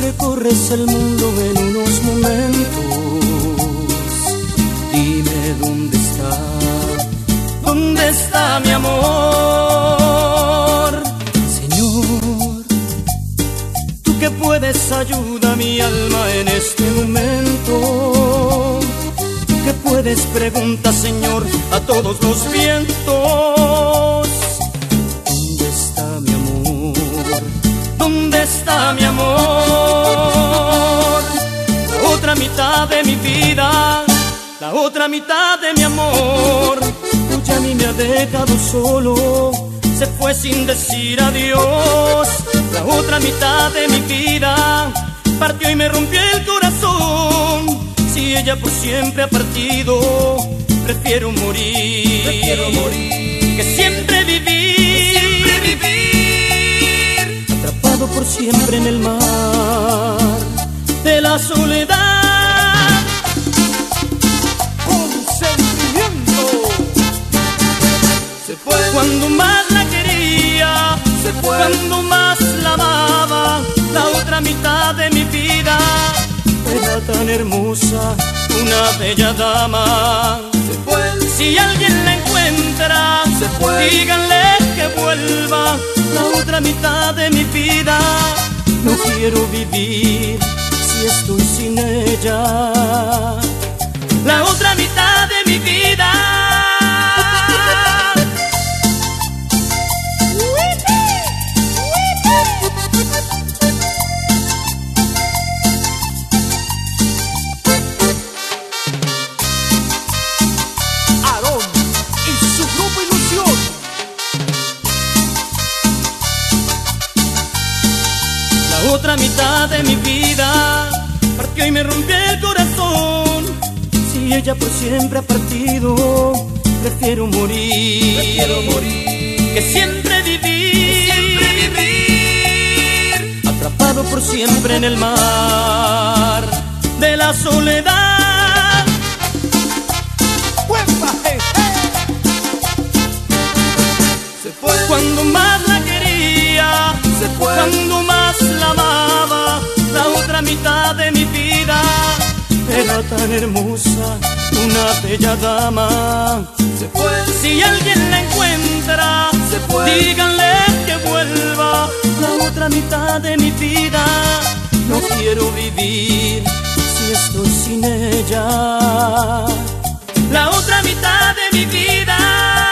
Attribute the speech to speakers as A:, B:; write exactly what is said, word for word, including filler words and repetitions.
A: recorres el mundo en unos momentos. Dime dónde está, dónde está mi amor. Señor, tú que puedes, ayuda a mi alma en este momento. Tú que puedes, pregunta, Señor, a todos los vientos. ¿Dónde está mi amor? ¿Dónde está mi amor? La otra mitad de mi vida, la otra mitad de mi amor. Tú ya ni me has dejado solo, se fue sin decir adiós. La otra mitad de mi vida partió y me rompió el corazón. Si ella por siempre ha partido, prefiero morir,
B: prefiero morir
A: que siempre vivir,
B: que siempre vivir,
A: atrapado por siempre en el mar de la soledad.
B: Con sentimiento se fue
A: Cuando más la quería,
B: se fue
A: cuando más la amaba, la otra mitad de mi vida era tan hermosa, una bella dama.
B: se fue
A: Si alguien la encuentra,
B: se fue
A: díganle que vuelva. La otra mitad de mi vida no quiero vivir si estoy sin ella. La otra mitad de mi vida.
B: Aarón y su grupo Ilusión.
A: La otra mitad de mi vida partió y me rompió el corazón. Si ella por siempre ha partido, prefiero morir,
B: Prefiero morir
A: que siempre vivir,
B: que siempre vivir,
A: atrapado por siempre en el mar de la soledad.
B: ¡Huepa, hey, hey! Se fue
A: Cuando más la quería,
B: se fue
A: cuando más la amaba, la otra mitad de mi vida era tan hermosa, una bella dama.
B: se fue
A: Si alguien la encuentra,
B: se fue
A: díganle que vuelva. La otra mitad de mi vida no quiero vivir si estoy sin ella. La otra mitad de mi vida.